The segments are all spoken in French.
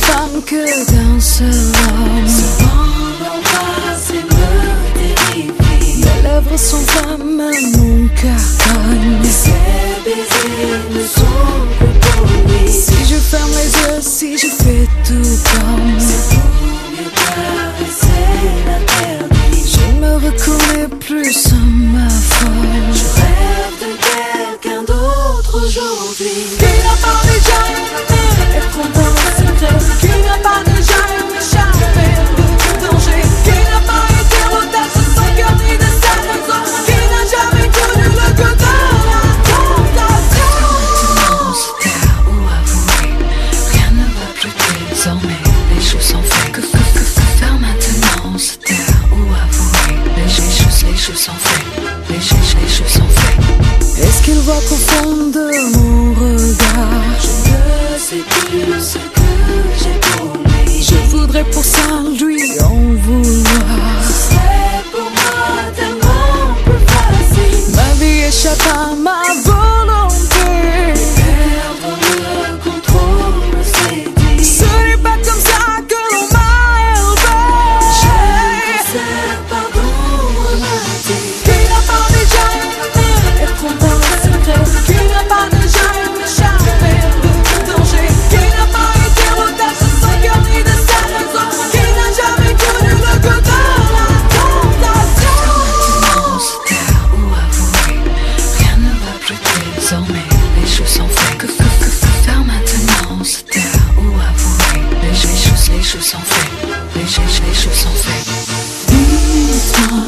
femme que d'un seul homme. Souvent l'embrasse et me terrifie. Mes lèvres sont flammes, mon cœur cogne. Ces baisers ne sont que pour lui. Si je ferme les yeux, si je fais tout comme, c'est pour mieux caresser l'interdit. je ne me reconnais plus à ma folle. Je rêve de quelqu'un d'autre aujourd'hui. Qui n'a pas déjà aimé être content de secret, qui n'a pas déjà aimé échapper de tout danger, qui n'a pas été l'otage de son cœur ni de sa raison, qui n'a jamais connu le goût de la tentation. Maintenant se taire ou avouer, rien ne va plus désormais, les choses sont faites. Que faire maintenant? Se taire ou avouer, les choses sont faites, les choses sont faites. Est-ce qu'il voit qu'au fond de mon regard, Je ne sais plus ce que j'ai pour lui. je voudrais pour ça lui en vouloir. Ce serait pour moi tellement plus facile. Ma vie échappe à ma volonté. Perdre le contrôle, c'est dit. Ce n'est pas comme ça que l'on m'a Je élevé. concède pardon romantique. Qui n'a pas déjà aimé être content de secret, qui n'a pas déjà aimé échapper de tout danger, qui n'a pas été l'otage de son cœur ni de sa raison, qui n'a jamais connu le goût de la tentation. Maintenant se taire ou avouer, rien ne va plus désormais, les choses sont faites. Que faire maintenant? Se taire ou avouer, les choses sont faites, les choses sont faites. Dites-moi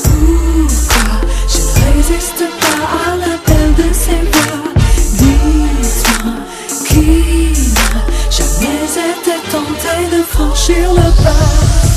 pourquoi je ne résiste pas à l'appel de ces voix. Dites-moi qui n'a jamais été tenté de franchir le pas.